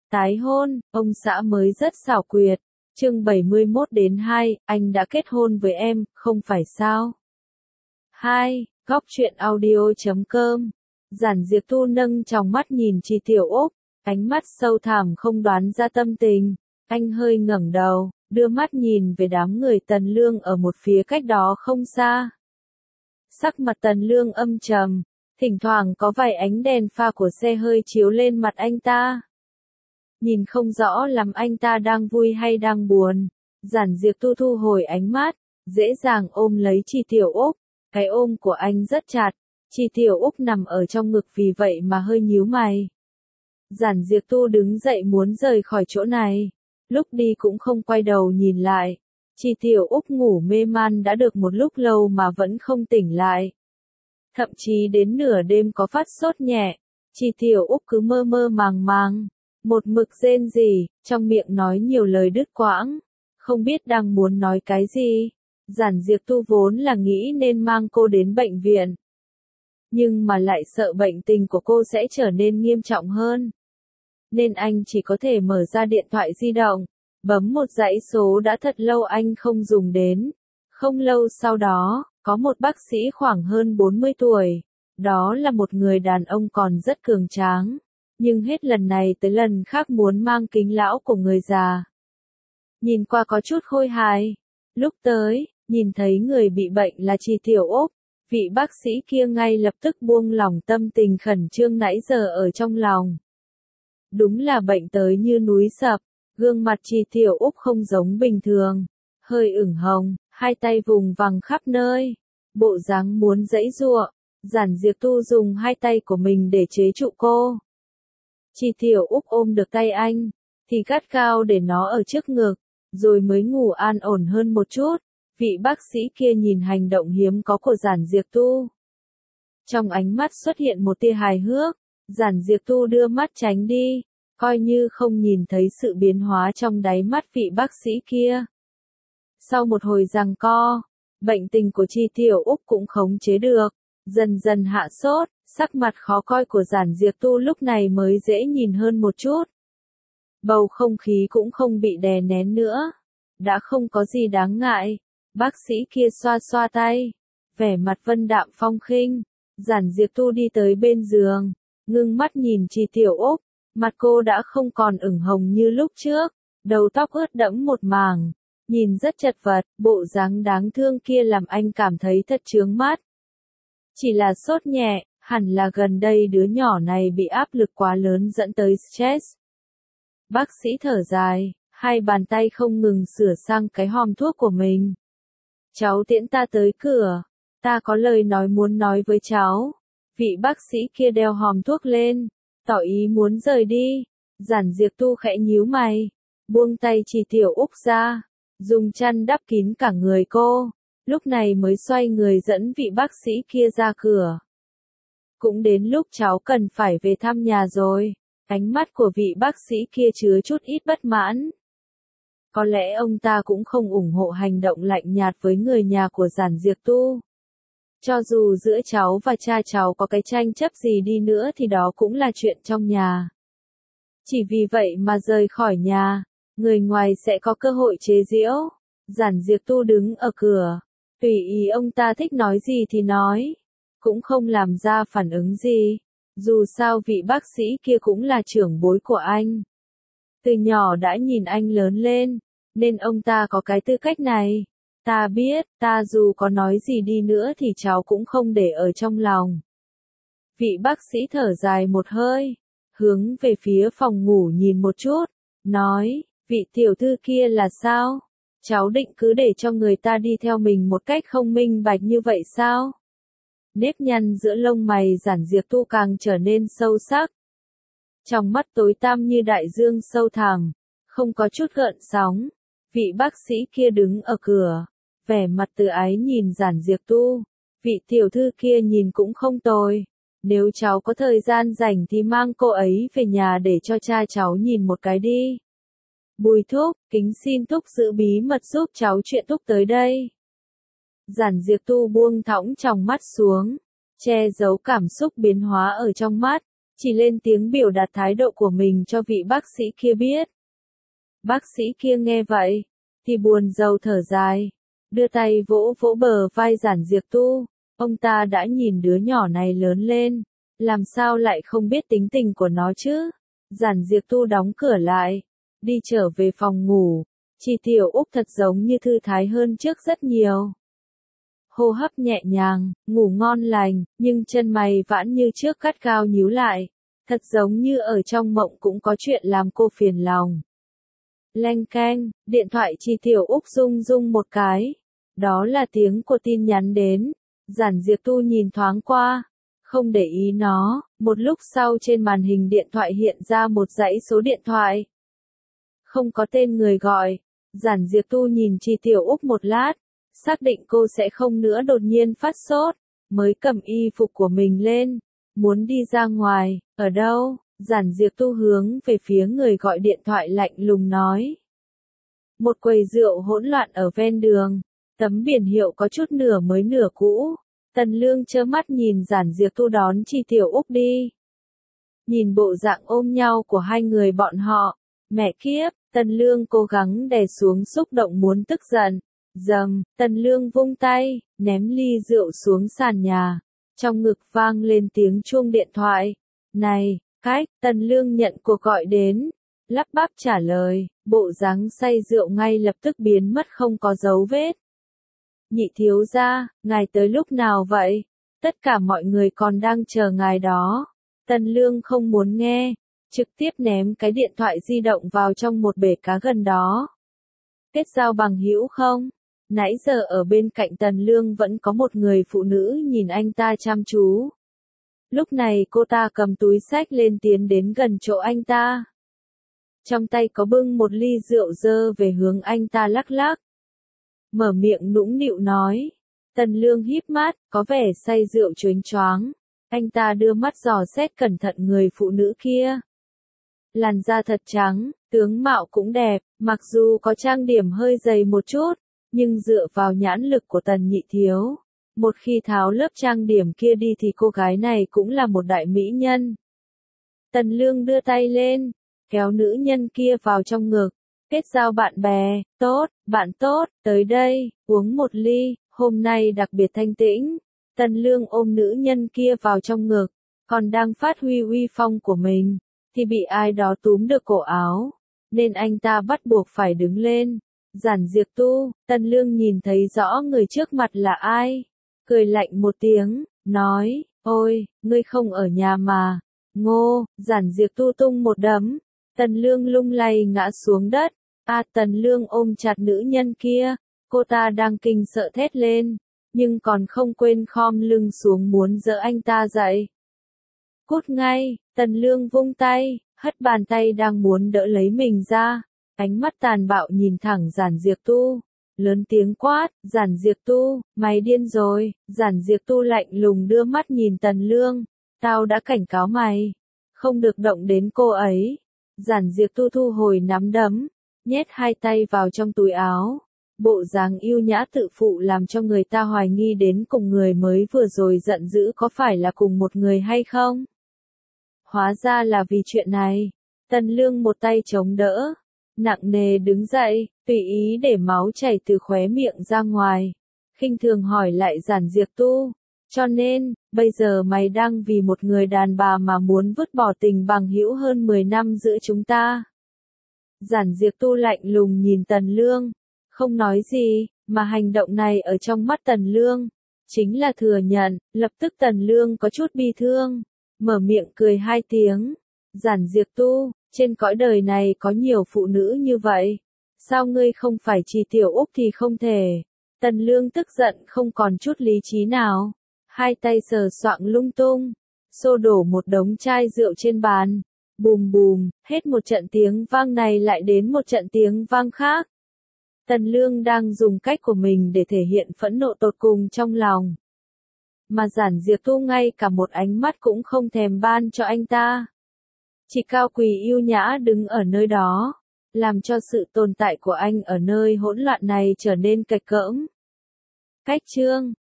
Tái hôn, ông xã mới rất xảo quyệt. Chương 71-2, anh đã kết hôn với em, không phải sao? 2. Góc truyện audio.com. Giản Diệp Tu nâng tròng mắt nhìn Chi Tiểu Úc, ánh mắt sâu thẳm không đoán ra tâm tình. Anh hơi ngẩng đầu, đưa mắt nhìn về đám người Tần Lương ở một phía cách đó không xa. Sắc mặt Tần Lương âm trầm, thỉnh thoảng có vài ánh đèn pha của xe hơi chiếu lên mặt anh ta. Nhìn không rõ lắm anh ta đang vui hay đang buồn. Giản Diệp Tu thu hồi ánh mắt, dễ dàng ôm lấy Chi Tiểu Úc. Cái ôm của anh rất chặt, Chi Tiểu Úc nằm ở trong ngực vì vậy mà hơi nhíu mày. Giản Diệp Tu đứng dậy muốn rời khỏi chỗ này. Lúc đi cũng không quay đầu nhìn lại. Chi Tiểu Úc ngủ mê man đã được một lúc lâu mà vẫn không tỉnh lại. Thậm chí đến nửa đêm có phát sốt nhẹ. Chi Tiểu Úc cứ mơ mơ màng màng. Một mực rên rỉ, trong miệng nói nhiều lời đứt quãng. Không biết đang muốn nói cái gì. Giản Diệp Tu vốn là nghĩ nên mang cô đến bệnh viện. Nhưng mà lại sợ bệnh tình của cô sẽ trở nên nghiêm trọng hơn. Nên anh chỉ có thể mở ra điện thoại di động, bấm một dãy số đã thật lâu anh không dùng đến. Không lâu sau đó, có một bác sĩ khoảng hơn 40 tuổi. Đó là một người đàn ông còn rất cường tráng. Nhưng hết lần này tới lần khác muốn mang kính lão của người già. Nhìn qua có chút khôi hài. Lúc tới, nhìn thấy người bị bệnh là Chi Tiểu Úc, vị bác sĩ kia ngay lập tức buông lỏng tâm tình khẩn trương nãy giờ ở trong lòng. Đúng là bệnh tới như núi sập, gương mặt Chi Tiểu Úc không giống bình thường, hơi ửng hồng, hai tay vùng vằng khắp nơi, bộ dáng muốn giãy giụa. Giản Diệp Tu dùng hai tay của mình để chế trụ cô. Chi Tiểu Úc ôm được tay anh, thì gắt gao để nó ở trước ngực, rồi mới ngủ an ổn hơn một chút. Vị bác sĩ kia nhìn hành động hiếm có của Giản Diệp Tu. Trong ánh mắt xuất hiện một tia hài hước, Giản Diệp Tu đưa mắt tránh đi, coi như không nhìn thấy sự biến hóa trong đáy mắt vị bác sĩ kia. Sau một hồi giằng co, bệnh tình của Chi Tiểu Úc cũng khống chế được, dần dần hạ sốt, sắc mặt khó coi của Giản Diệp Tu lúc này mới dễ nhìn hơn một chút. Bầu không khí cũng không bị đè nén nữa, đã không có gì đáng ngại. Bác sĩ kia xoa xoa tay, vẻ mặt vân đạm phong khinh. Giản Diệp Tu đi tới bên giường, ngưng mắt nhìn Chi Tiểu Úc, mặt cô đã không còn ửng hồng như lúc trước, đầu tóc ướt đẫm một mảng, nhìn rất chật vật, bộ dáng đáng thương kia làm anh cảm thấy thật chướng mắt. Chỉ là sốt nhẹ, hẳn là gần đây đứa nhỏ này bị áp lực quá lớn dẫn tới stress. Bác sĩ thở dài, hai bàn tay không ngừng sửa sang cái hòm thuốc của mình. Cháu tiễn ta tới cửa, ta có lời nói muốn nói với cháu. Vị bác sĩ kia đeo hòm thuốc lên, tỏ ý muốn rời đi. Giản Diệp Tu khẽ nhíu mày, buông tay Chi Tiểu Úc ra, dùng chăn đắp kín cả người cô, lúc này mới xoay người dẫn vị bác sĩ kia ra cửa. Cũng đến lúc cháu cần phải về thăm nhà rồi. Ánh mắt của vị bác sĩ kia chứa chút ít bất mãn. Có lẽ ông ta cũng không ủng hộ hành động lạnh nhạt với người nhà của Giản Diệp Tu. Cho dù giữa cháu và cha cháu có cái tranh chấp gì đi nữa thì đó cũng là chuyện trong nhà. Chỉ vì vậy mà rời khỏi nhà, người ngoài sẽ có cơ hội chế giễu. Giản Diệp Tu đứng ở cửa, tùy ý ông ta thích nói gì thì nói, cũng không làm ra phản ứng gì. Dù sao vị bác sĩ kia cũng là trưởng bối của anh. Từ nhỏ đã nhìn anh lớn lên, nên ông ta có cái tư cách này. Ta biết, ta dù có nói gì đi nữa thì cháu cũng không để ở trong lòng. Vị bác sĩ thở dài một hơi, hướng về phía phòng ngủ nhìn một chút, nói, vị tiểu thư kia là sao? Cháu định cứ để cho người ta đi theo mình một cách không minh bạch như vậy sao? Nếp nhăn giữa lông mày Giản Diệp Tu càng trở nên sâu sắc. Trong mắt tối tăm như đại dương sâu thẳm, không có chút gợn sóng. Vị bác sĩ kia đứng ở cửa, vẻ mặt từ ái nhìn Giản Diệp Tu. Vị tiểu thư kia nhìn cũng không tồi. Nếu cháu có thời gian rảnh thì mang cô ấy về nhà để cho cha cháu nhìn một cái đi. Bùi thúc, kính xin thúc giữ bí mật giúp cháu chuyện thúc tới đây. Giản Diệp Tu buông thõng tròng mắt xuống, che giấu cảm xúc biến hóa ở trong mắt. chỉ lên tiếng biểu đạt thái độ của mình cho vị bác sĩ kia biết. Bác sĩ kia nghe vậy, thì buồn rầu thở dài, đưa tay vỗ vỗ bờ vai Giản Diệp Tu, ông ta đã nhìn đứa nhỏ này lớn lên, làm sao lại không biết tính tình của nó chứ? Giản Diệp Tu đóng cửa lại, đi trở về phòng ngủ, Chi Tiểu Úc thật giống như thư thái hơn trước rất nhiều. Hô hấp nhẹ nhàng, ngủ ngon lành, nhưng chân mày vẫn như trước gắt gao nhíu lại, thật giống như ở trong mộng cũng có chuyện làm cô phiền lòng. Leng keng, điện thoại Chi Tiểu Úc rung rung một cái. Đó là tiếng của tin nhắn đến. Giản Diệp Tu nhìn thoáng qua, không để ý nó, một lúc sau trên màn hình điện thoại hiện ra một dãy số điện thoại. Không có tên người gọi, Giản Diệp Tu nhìn Chi Tiểu Úc một lát, xác định cô sẽ không nữa đột nhiên phát sốt, mới cầm y phục của mình lên, muốn đi ra ngoài. Ở đâu? Giản Diệp Tu hướng về phía người gọi điện thoại lạnh lùng nói. Một quầy rượu hỗn loạn ở ven đường, tấm biển hiệu có chút nửa mới nửa cũ. Tần Lương trơ mắt nhìn Giản Diệp Tu đón Chi Tiểu Úc đi. Nhìn bộ dạng ôm nhau của hai người bọn họ, mẹ kiếp, Tần Lương cố gắng đè xuống xúc động muốn tức giận. Dầm, Tần Lương vung tay, ném ly rượu xuống sàn nhà. Trong ngực vang lên tiếng chuông điện thoại. Này, cách, Tần Lương nhận cuộc gọi đến, lắp bắp trả lời, bộ dáng say rượu ngay lập tức biến mất không có dấu vết. Nhị thiếu gia, ngài tới lúc nào vậy? Tất cả mọi người còn đang chờ ngài đó. Tần Lương không muốn nghe, trực tiếp ném cái điện thoại di động vào trong một bể cá gần đó. Kết giao bằng hữu không? Nãy giờ ở bên cạnh Tần Lương vẫn có một người phụ nữ nhìn anh ta chăm chú. Lúc này cô ta cầm túi xách lên tiến đến gần chỗ anh ta. Trong tay có bưng một ly rượu dơ về hướng anh ta lắc lắc. Mở miệng nũng nịu nói. Tần Lương híp mắt, có vẻ say rượu choáng choáng. Anh ta đưa mắt dò xét cẩn thận người phụ nữ kia. Làn da thật trắng, tướng mạo cũng đẹp, mặc dù có trang điểm hơi dày một chút, nhưng dựa vào nhãn lực của Tần Nhị Thiếu, một khi tháo lớp trang điểm kia đi thì cô gái này cũng là một đại mỹ nhân. Tần Lương đưa tay lên, kéo nữ nhân kia vào trong ngực. Kết giao bạn bè, tốt, bạn tốt, tới đây, uống một ly, hôm nay đặc biệt thanh tĩnh. Tần Lương ôm nữ nhân kia vào trong ngực, còn đang phát huy uy phong của mình, thì bị ai đó túm được cổ áo, nên anh ta bắt buộc phải đứng lên. Giản Diệp Tu, Tần Lương nhìn thấy rõ người trước mặt là ai, cười lạnh một tiếng, nói, ôi, ngươi không ở nhà mà. Ngô, Giản Diệp Tu tung một đấm, Tần Lương lung lay ngã xuống đất. Tần Lương ôm chặt nữ nhân kia, cô ta đang kinh sợ thét lên, nhưng còn không quên khom lưng xuống muốn giơ anh ta dậy. Cút ngay, Tần Lương vung tay, hất bàn tay đang muốn đỡ lấy mình ra, ánh mắt tàn bạo nhìn thẳng Giản Diệp Tu, lớn tiếng quát, Giản Diệp Tu, mày điên rồi. Giản Diệp Tu lạnh lùng đưa mắt nhìn Tần Lương, tao đã cảnh cáo mày, không được động đến cô ấy. Giản Diệp Tu thu hồi nắm đấm, nhét hai tay vào trong túi áo, bộ dáng yêu nhã tự phụ làm cho người ta hoài nghi đến cùng người mới vừa rồi giận dữ có phải là cùng một người hay không. Hóa ra là vì chuyện này. Tần Lương một tay chống đỡ, nặng nề đứng dậy, tùy ý để máu chảy từ khóe miệng ra ngoài. Khinh thường hỏi lại Giản Diệp Tu, cho nên, bây giờ mày đang vì một người đàn bà mà muốn vứt bỏ tình bằng hữu hơn 10 năm giữa chúng ta. Giản Diệp Tu lạnh lùng nhìn Tần Lương, không nói gì, mà hành động này ở trong mắt Tần Lương, chính là thừa nhận. Lập tức Tần Lương có chút bi thương, mở miệng cười hai tiếng. Giản Diệp Tu, trên cõi đời này có nhiều phụ nữ như vậy, sao ngươi không phải chỉ Tiểu Úc thì không thể. Tần Lương tức giận không còn chút lý trí nào, hai tay sờ soạng lung tung, xô đổ một đống chai rượu trên bàn. Bùm bùm, hết một trận tiếng vang này lại đến một trận tiếng vang khác. Tần Lương đang dùng cách của mình để thể hiện phẫn nộ tột cùng trong lòng. Mà Giản Diệp Tu ngay cả một ánh mắt cũng không thèm ban cho anh ta. Chỉ cao quý yêu nhã đứng ở nơi đó, làm cho sự tồn tại của anh ở nơi hỗn loạn này trở nên kịch cỡm. Cách chương